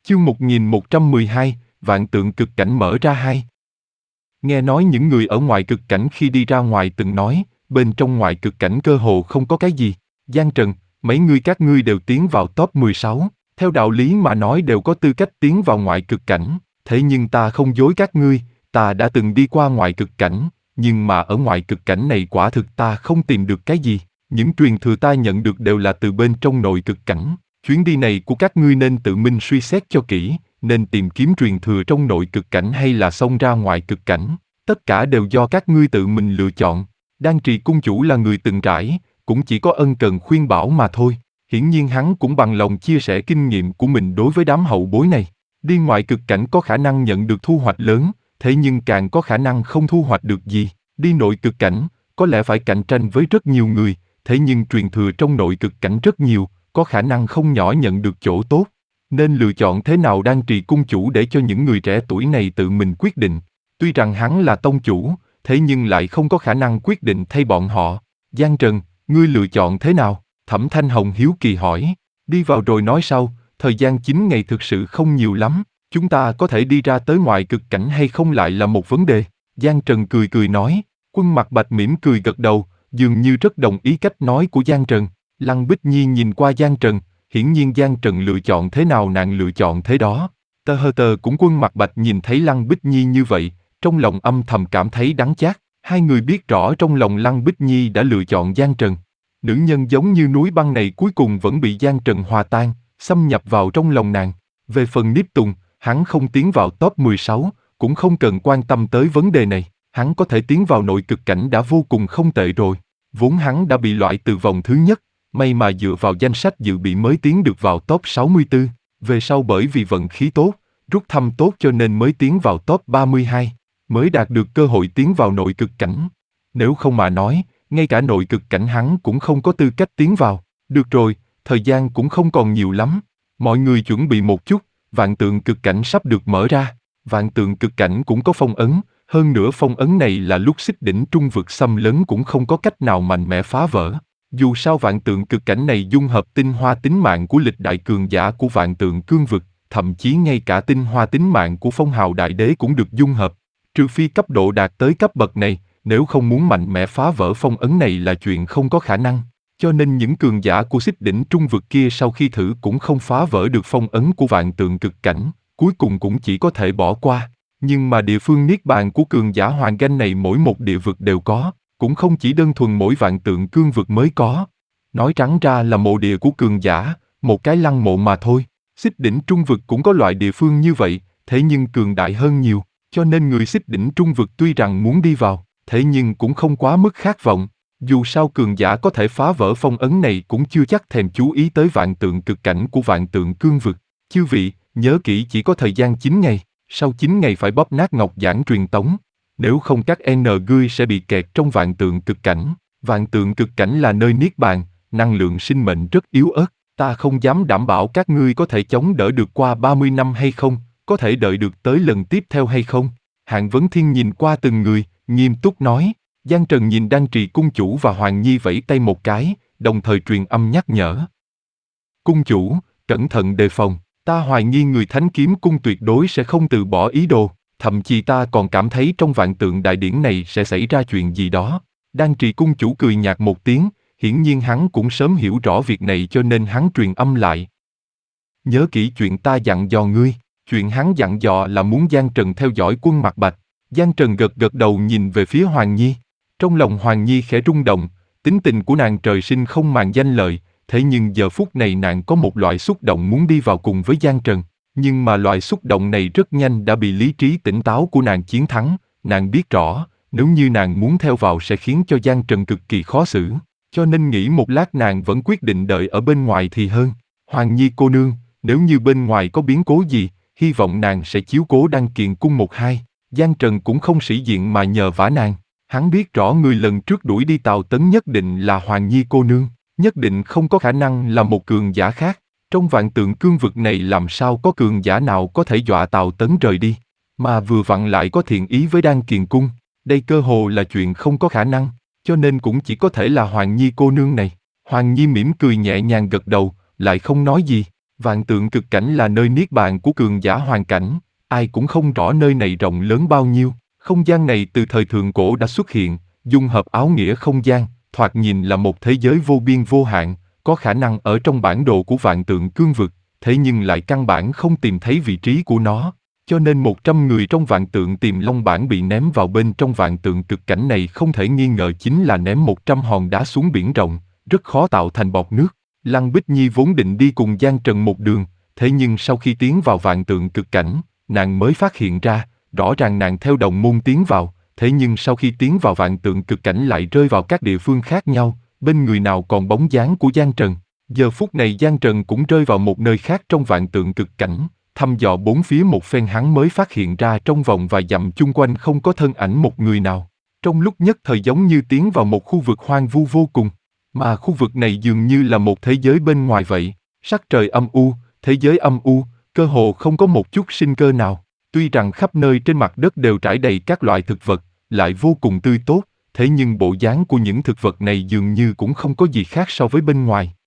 Chương 1112, Vạn tượng cực cảnh mở ra hai. Nghe nói những người ở ngoài cực cảnh khi đi ra ngoài từng nói, bên trong ngoài cực cảnh cơ hồ không có cái gì. Giang Trần, mấy ngươi các ngươi đều tiến vào top 16, theo đạo lý mà nói đều có tư cách tiến vào ngoại cực cảnh, thế nhưng ta không dối các ngươi, ta đã từng đi qua ngoại cực cảnh, nhưng mà ở ngoại cực cảnh này quả thực ta không tìm được cái gì, những truyền thừa ta nhận được đều là từ bên trong nội cực cảnh. Chuyến đi này của các ngươi nên tự mình suy xét cho kỹ, nên tìm kiếm truyền thừa trong nội cực cảnh hay là xông ra ngoài cực cảnh. Tất cả đều do các ngươi tự mình lựa chọn. Đan Trì cung chủ là người từng trải, cũng chỉ có ân cần khuyên bảo mà thôi. Hiển nhiên hắn cũng bằng lòng chia sẻ kinh nghiệm của mình đối với đám hậu bối này. Đi ngoại cực cảnh có khả năng nhận được thu hoạch lớn, thế nhưng càng có khả năng không thu hoạch được gì. Đi nội cực cảnh, có lẽ phải cạnh tranh với rất nhiều người, thế nhưng truyền thừa trong nội cực cảnh rất nhiều, có khả năng không nhỏ nhận được chỗ tốt. Nên lựa chọn thế nào Đan Trì cung chủ để cho những người trẻ tuổi này tự mình quyết định. Tuy rằng hắn là tông chủ, thế nhưng lại không có khả năng quyết định thay bọn họ. Giang Trần, ngươi lựa chọn thế nào? Thẩm Thanh Hồng hiếu kỳ hỏi. Đi vào rồi nói sau, thời gian 9 ngày thực sự không nhiều lắm, chúng ta có thể đi ra tới ngoài cực cảnh hay không lại là một vấn đề. Giang Trần cười cười nói. Quân Mặc Bạch mỉm cười gật đầu, dường như rất đồng ý cách nói của Giang Trần. Lăng Bích Nhi nhìn qua Giang Trần, hiển nhiên Giang Trần lựa chọn thế nào nàng lựa chọn thế đó. Tơ Hơ Tơ cũng Quân Mặc Bạch nhìn thấy Lăng Bích Nhi như vậy, trong lòng âm thầm cảm thấy đắng chát. Hai người biết rõ trong lòng Lăng Bích Nhi đã lựa chọn Giang Trần. Nữ nhân giống như núi băng này cuối cùng vẫn bị Giang Trần hòa tan, xâm nhập vào trong lòng nàng. Về phần Niếp Tùng, hắn không tiến vào top 16, cũng không cần quan tâm tới vấn đề này. Hắn có thể tiến vào nội cực cảnh đã vô cùng không tệ rồi. Vốn hắn đã bị loại từ vòng thứ nhất, may mà dựa vào danh sách dự bị mới tiến được vào top 64. Về sau bởi vì vận khí tốt, rút thăm tốt cho nên mới tiến vào top 32, mới đạt được cơ hội tiến vào nội cực cảnh. Nếu không mà nói, ngay cả nội cực cảnh hắn cũng không có tư cách tiến vào. Được rồi, thời gian cũng không còn nhiều lắm. Mọi người chuẩn bị một chút, vạn tượng cực cảnh sắp được mở ra. Vạn tượng cực cảnh cũng có phong ấn, hơn nữa phong ấn này là lúc xích đỉnh trung vực xâm lấn cũng không có cách nào mạnh mẽ phá vỡ. Dù sao vạn tượng cực cảnh này dung hợp tinh hoa tính mạng của lịch đại cường giả của vạn tượng cương vực, thậm chí ngay cả tinh hoa tính mạng của phong hào đại đế cũng được dung hợp. Trừ phi cấp độ đạt tới cấp bậc này, nếu không muốn mạnh mẽ phá vỡ phong ấn này là chuyện không có khả năng. Cho nên những cường giả của xích đỉnh trung vực kia sau khi thử cũng không phá vỡ được phong ấn của vạn tượng cực cảnh, cuối cùng cũng chỉ có thể bỏ qua. Nhưng mà địa phương niết bàn của cường giả hoàng ganh này mỗi một địa vực đều có, cũng không chỉ đơn thuần mỗi vạn tượng cương vực mới có. Nói trắng ra là mộ địa của cường giả, một cái lăng mộ mà thôi. Xích đỉnh trung vực cũng có loại địa phương như vậy, thế nhưng cường đại hơn nhiều, cho nên người xích đỉnh trung vực tuy rằng muốn đi vào, thế nhưng cũng không quá mức khát vọng. Dù sao cường giả có thể phá vỡ phong ấn này cũng chưa chắc thèm chú ý tới vạn tượng cực cảnh của vạn tượng cương vực. Chư vị, nhớ kỹ chỉ có thời gian 9 ngày, sau 9 ngày phải bóp nát ngọc giản truyền tống. Nếu không các ngươi sẽ bị kẹt trong vạn tượng cực cảnh. Vạn tượng cực cảnh là nơi niết bàn, năng lượng sinh mệnh rất yếu ớt. Ta không dám đảm bảo các ngươi có thể chống đỡ được qua 30 năm hay không, có thể đợi được tới lần tiếp theo hay không. Hạng Vấn Thiên nhìn qua từng người, nghiêm túc nói. Giang Trần nhìn Đan Trì cung chủ và Hoàng Nhi vẫy tay một cái, đồng thời truyền âm nhắc nhở. Cung chủ, cẩn thận đề phòng, ta hoài nghi người Thánh Kiếm Cung tuyệt đối sẽ không từ bỏ ý đồ, thậm chí ta còn cảm thấy trong vạn tượng đại điển này sẽ xảy ra chuyện gì đó. Đan Trì cung chủ cười nhạt một tiếng, hiển nhiên hắn cũng sớm hiểu rõ việc này cho nên hắn truyền âm lại. Nhớ kỹ chuyện ta dặn dò ngươi, chuyện hắn dặn dò là muốn Giang Trần theo dõi Quân Mặc Bạch. Giang Trần gật gật đầu nhìn về phía Hoàng Nhi. Trong lòng Hoàng Nhi khẽ rung động, tính tình của nàng trời sinh không màng danh lợi, thế nhưng giờ phút này nàng có một loại xúc động muốn đi vào cùng với Giang Trần. Nhưng mà loại xúc động này rất nhanh đã bị lý trí tỉnh táo của nàng chiến thắng, nàng biết rõ, nếu như nàng muốn theo vào sẽ khiến cho Giang Trần cực kỳ khó xử, cho nên nghĩ một lát nàng vẫn quyết định đợi ở bên ngoài thì hơn. Hoàng Nhi cô nương, nếu như bên ngoài có biến cố gì, hy vọng nàng sẽ chiếu cố Đan Kiền cung một hai. Giang Trần cũng không sĩ diện mà nhờ vả nàng. Hắn biết rõ người lần trước đuổi đi Tào Tấn nhất định là Hoàng Nhi cô nương, nhất định không có khả năng là một cường giả khác. Trong vạn tượng cương vực này làm sao có cường giả nào có thể dọa Tào Tấn rời đi, mà vừa vặn lại có thiện ý với Đan Kiền cung, đây cơ hồ là chuyện không có khả năng, cho nên cũng chỉ có thể là Hoàng Nhi cô nương này. Hoàng Nhi mỉm cười nhẹ nhàng gật đầu, lại không nói gì. Vạn tượng cực cảnh là nơi niết bàn của cường giả hoàn cảnh, ai cũng không rõ nơi này rộng lớn bao nhiêu. Không gian này từ thời thượng cổ đã xuất hiện, dung hợp áo nghĩa không gian, thoạt nhìn là một thế giới vô biên vô hạn, có khả năng ở trong bản đồ của vạn tượng cương vực, thế nhưng lại căn bản không tìm thấy vị trí của nó. Cho nên 100 người trong vạn tượng tìm long bản bị ném vào bên trong vạn tượng cực cảnh này không thể nghi ngờ chính là ném 100 hòn đá xuống biển rộng, rất khó tạo thành bọt nước. Lăng Bích Nhi vốn định đi cùng Giang Trần một đường, thế nhưng sau khi tiến vào vạn tượng cực cảnh, nàng mới phát hiện ra, rõ ràng nàng theo đồng môn tiến vào, thế nhưng sau khi tiến vào vạn tượng cực cảnh lại rơi vào các địa phương khác nhau, bên người nào còn bóng dáng của Giang Trần. Giờ phút này Giang Trần cũng rơi vào một nơi khác trong vạn tượng cực cảnh, thăm dò bốn phía một phen hắn mới phát hiện ra trong vòng vài dặm chung quanh không có thân ảnh một người nào. Trong lúc nhất thời giống như tiến vào một khu vực hoang vu vô cùng, mà khu vực này dường như là một thế giới bên ngoài vậy, sắc trời âm u, thế giới âm u, cơ hồ không có một chút sinh cơ nào. Tuy rằng khắp nơi trên mặt đất đều trải đầy các loại thực vật, lại vô cùng tươi tốt, thế nhưng bộ dáng của những thực vật này dường như cũng không có gì khác so với bên ngoài.